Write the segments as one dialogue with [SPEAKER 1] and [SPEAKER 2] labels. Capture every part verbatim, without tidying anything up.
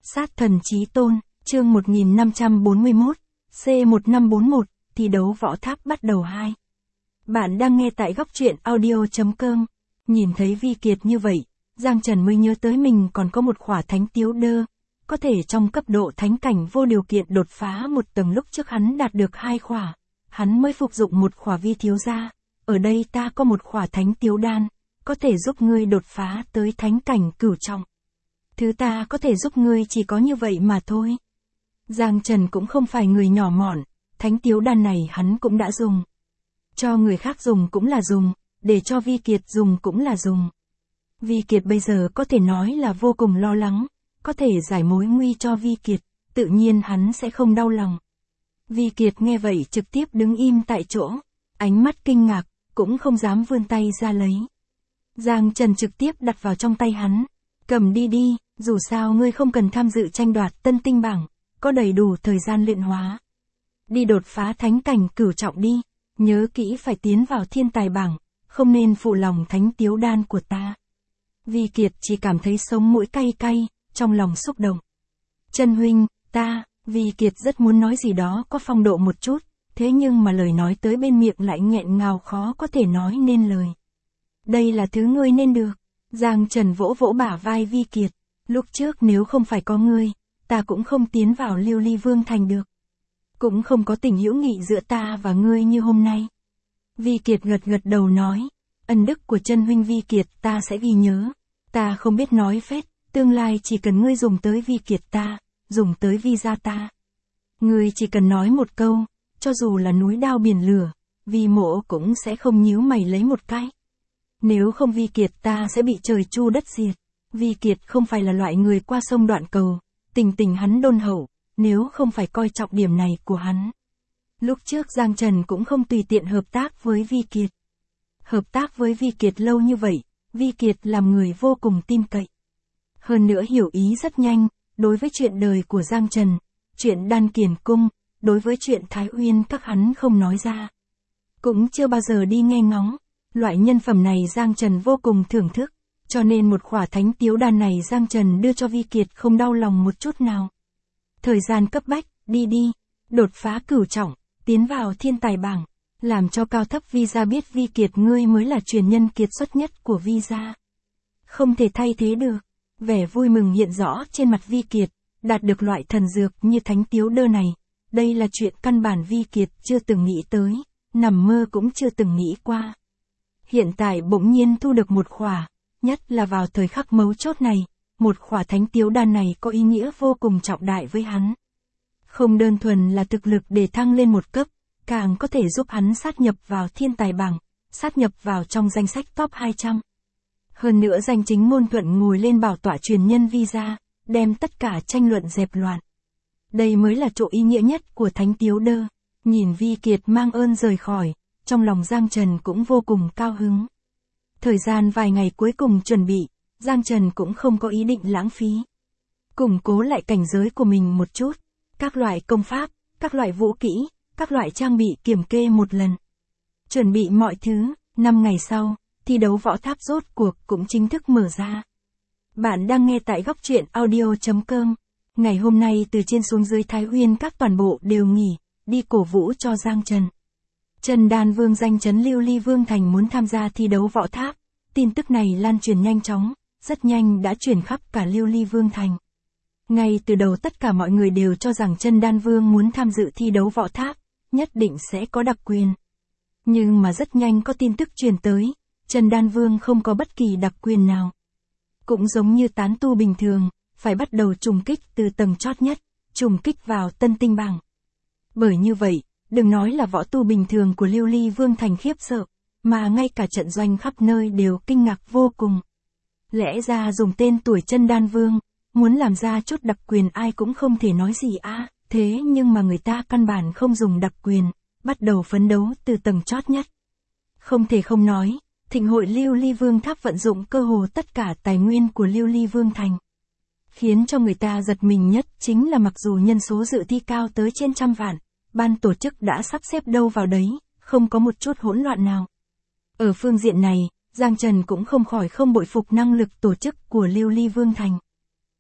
[SPEAKER 1] Sát thần chí tôn, chương một nghìn năm trăm bốn mươi mốt, C một năm bốn mốt, thi đấu võ tháp bắt đầu hai. Bạn đang nghe tại góc truyện audio.com. Nhìn thấy Vi Kiệt như vậy, Giang Trần mới nhớ tới mình còn có một khỏa thánh tiếu đơ. Có thể trong cấp độ thánh cảnh vô điều kiện đột phá một tầng, lúc trước hắn đạt được hai khỏa. Hắn mới phục dụng một khỏa Vi thiếu gia. Ở đây ta có một khỏa thánh tiếu đan, có thể giúp ngươi đột phá tới thánh cảnh cửu trọng. Thứ ta có thể giúp ngươi chỉ có như vậy mà thôi. Giang Trần cũng không phải người nhỏ mọn, thánh tiếu đan này hắn cũng đã dùng. Cho người khác dùng cũng là dùng, để cho Vi Kiệt dùng cũng là dùng. Vi Kiệt bây giờ có thể nói là vô cùng lo lắng, có thể giải mối nguy cho Vi Kiệt, tự nhiên hắn sẽ không đau lòng. Vi Kiệt nghe vậy trực tiếp đứng im tại chỗ, ánh mắt kinh ngạc, cũng không dám vươn tay ra lấy. Giang Trần trực tiếp đặt vào trong tay hắn, cầm đi đi, dù sao ngươi không cần tham dự tranh đoạt tân tinh bảng, có đầy đủ thời gian luyện hóa. Đi đột phá thánh cảnh cửu trọng đi, nhớ kỹ phải tiến vào thiên tài bảng, không nên phụ lòng thánh tiếu đan của ta. Vi Kiệt chỉ cảm thấy sống mũi cay cay, trong lòng xúc động. Chân huynh, ta, Vi Kiệt rất muốn nói gì đó có phong độ một chút, thế nhưng mà lời nói tới bên miệng lại nghẹn ngào khó có thể nói nên lời. Đây là thứ ngươi nên được. Giang Trần vỗ vỗ bả vai Vi Kiệt, lúc trước nếu không phải có ngươi, ta cũng không tiến vào Lưu Ly Vương Thành được. Cũng không có tình hữu nghị giữa ta và ngươi như hôm nay. Vi Kiệt gật gật đầu nói, ân đức của chân huynh Vi Kiệt ta sẽ ghi nhớ. Ta không biết nói phét, tương lai chỉ cần ngươi dùng tới Vi Kiệt ta, dùng tới Vi gia ta. Ngươi chỉ cần nói một câu, cho dù là núi đao biển lửa, Vi mộ cũng sẽ không nhíu mày lấy một cái. Nếu không Vi Kiệt ta sẽ bị trời chu đất diệt. Vi Kiệt không phải là loại người qua sông đoạn cầu, tình tình hắn đôn hậu, nếu không phải coi trọng điểm này của hắn. Lúc trước Giang Trần cũng không tùy tiện hợp tác với Vi Kiệt. Hợp tác với Vi Kiệt lâu như vậy, Vi Kiệt làm người vô cùng tin cậy. Hơn nữa hiểu ý rất nhanh, đối với chuyện đời của Giang Trần, chuyện Đan Kiền Cung, đối với chuyện Thái Uyên các hắn không nói ra. Cũng chưa bao giờ đi nghe ngóng. Loại nhân phẩm này Giang Trần vô cùng thưởng thức, cho nên một khỏa thánh tiếu đan này Giang Trần đưa cho Vi Kiệt không đau lòng một chút nào. Thời gian cấp bách, đi đi, đột phá cửu trọng, tiến vào thiên tài bảng, làm cho cao thấp Vi gia biết Vi Kiệt ngươi mới là truyền nhân kiệt xuất nhất của Vi gia. Không thể thay thế được, vẻ vui mừng hiện rõ trên mặt Vi Kiệt, đạt được loại thần dược như thánh tiếu đơ này, đây là chuyện căn bản Vi Kiệt chưa từng nghĩ tới, nằm mơ cũng chưa từng nghĩ qua. Hiện tại bỗng nhiên thu được một khỏa, nhất là vào thời khắc mấu chốt này, một khỏa thánh tiếu đan này có ý nghĩa vô cùng trọng đại với hắn. Không đơn thuần là thực lực để thăng lên một cấp, càng có thể giúp hắn sát nhập vào thiên tài bảng, sát nhập vào trong danh sách top hai trăm. Hơn nữa danh chính ngôn thuận ngồi lên bảo tọa truyền nhân Vi gia, đem tất cả tranh luận dẹp loạn. Đây mới là chỗ ý nghĩa nhất của thánh tiếu đơ. Nhìn Vi Kiệt mang ơn rời khỏi, trong lòng Giang Trần cũng vô cùng cao hứng. Thời gian vài ngày cuối cùng chuẩn bị, Giang Trần cũng không có ý định lãng phí. Củng cố lại cảnh giới của mình một chút, các loại công pháp, các loại vũ kỹ, các loại trang bị kiểm kê một lần. Chuẩn bị mọi thứ, năm ngày sau, thi đấu võ tháp rốt cuộc cũng chính thức mở ra. Bạn đang nghe tại góc truyện audio.com. Ngày hôm nay từ trên xuống dưới Thái Uyên các toàn bộ đều nghỉ, đi cổ vũ cho Giang Trần. Trần Đan Vương danh chấn Lưu Ly Vương Thành muốn tham gia thi đấu võ tháp, tin tức này lan truyền nhanh chóng, rất nhanh đã truyền khắp cả Lưu Ly Vương Thành. Ngay từ đầu tất cả mọi người đều cho rằng Trần Đan Vương muốn tham dự thi đấu võ tháp, nhất định sẽ có đặc quyền. Nhưng mà rất nhanh có tin tức truyền tới, Trần Đan Vương không có bất kỳ đặc quyền nào. Cũng giống như tán tu bình thường, phải bắt đầu trùng kích từ tầng chót nhất, trùng kích vào tân tinh bảng. Bởi như vậy, đừng nói là võ tu bình thường của Lưu Ly Vương Thành khiếp sợ, mà ngay cả trận doanh khắp nơi đều kinh ngạc vô cùng. Lẽ ra dùng tên tuổi Trần Đan Vương, muốn làm ra chút đặc quyền ai cũng không thể nói gì à, thế nhưng mà người ta căn bản không dùng đặc quyền, bắt đầu phấn đấu từ tầng chót nhất. Không thể không nói, thịnh hội Lưu Ly Vương Tháp vận dụng cơ hồ tất cả tài nguyên của Lưu Ly Vương Thành. Khiến cho người ta giật mình nhất chính là mặc dù nhân số dự thi cao tới trên trăm vạn, ban tổ chức đã sắp xếp đâu vào đấy, không có một chút hỗn loạn nào. Ở phương diện này, Giang Trần cũng không khỏi không bội phục năng lực tổ chức của Lưu Ly Vương Thành.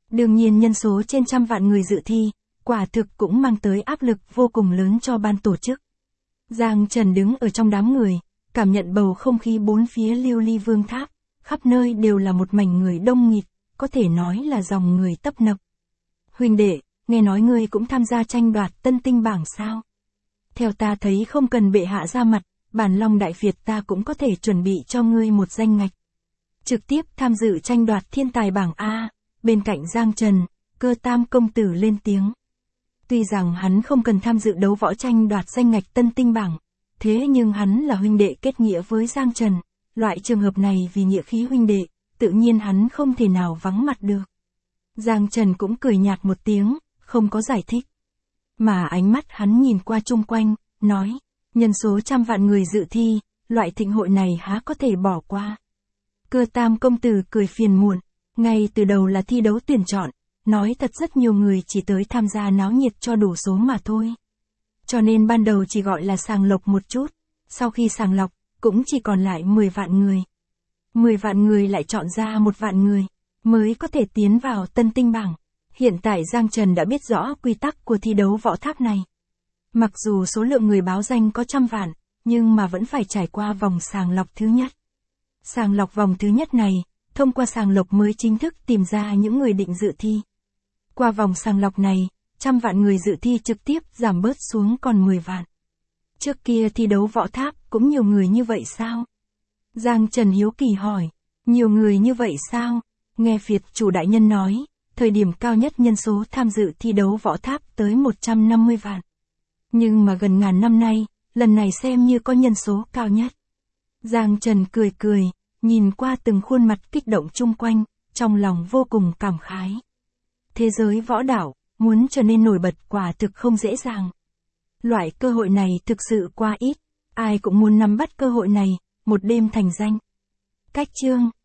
[SPEAKER 1] Đương nhiên nhân số trên trăm vạn người dự thi, quả thực cũng mang tới áp lực vô cùng lớn cho ban tổ chức. Giang Trần đứng ở trong đám người, cảm nhận bầu không khí bốn phía Lưu Ly Vương Tháp, khắp nơi đều là một mảnh người đông nghịt, có thể nói là dòng người tấp nập. Huynh đệ, nghe nói ngươi cũng tham gia tranh đoạt tân tinh bảng sao? Theo ta thấy không cần bệ hạ ra mặt, bản Long Đại Việt ta cũng có thể chuẩn bị cho ngươi một danh ngạch. Trực tiếp tham dự tranh đoạt thiên tài bảng A, bên cạnh Giang Trần, Cơ Tam công tử lên tiếng. Tuy rằng hắn không cần tham dự đấu võ tranh đoạt danh ngạch tân tinh bảng, thế nhưng hắn là huynh đệ kết nghĩa với Giang Trần, loại trường hợp này vì nghĩa khí huynh đệ, tự nhiên hắn không thể nào vắng mặt được. Giang Trần cũng cười nhạt một tiếng, không có giải thích. Mà ánh mắt hắn nhìn qua chung quanh, nói, nhân số trăm vạn người dự thi, loại thịnh hội này há có thể bỏ qua. Cơ Tam công tử cười phiền muộn, ngay từ đầu là thi đấu tuyển chọn, nói thật rất nhiều người chỉ tới tham gia náo nhiệt cho đủ số mà thôi. Cho nên ban đầu chỉ gọi là sàng lọc một chút, sau khi sàng lọc, cũng chỉ còn lại mười vạn người. mười vạn người lại chọn ra một vạn người, mới có thể tiến vào tân tinh bảng. Hiện tại Giang Trần đã biết rõ quy tắc của thi đấu võ tháp này. Mặc dù số lượng người báo danh có trăm vạn, nhưng mà vẫn phải trải qua vòng sàng lọc thứ nhất. Sàng lọc vòng thứ nhất này, thông qua sàng lọc mới chính thức tìm ra những người định dự thi. Qua vòng sàng lọc này, trăm vạn người dự thi trực tiếp giảm bớt xuống còn mười vạn. Trước kia thi đấu võ tháp cũng nhiều người như vậy sao? Giang Trần hiếu kỳ hỏi, nhiều người như vậy sao? Nghe Việt chủ đại nhân nói, thời điểm cao nhất nhân số tham dự thi đấu võ tháp tới một trăm năm mươi vạn. Nhưng mà gần ngàn năm nay, lần này xem như có nhân số cao nhất. Giang Trần cười cười, nhìn qua từng khuôn mặt kích động chung quanh, trong lòng vô cùng cảm khái. Thế giới võ đạo, muốn trở nên nổi bật quả thực không dễ dàng. Loại cơ hội này thực sự quá ít, ai cũng muốn nắm bắt cơ hội này, một đêm thành danh. Cách chương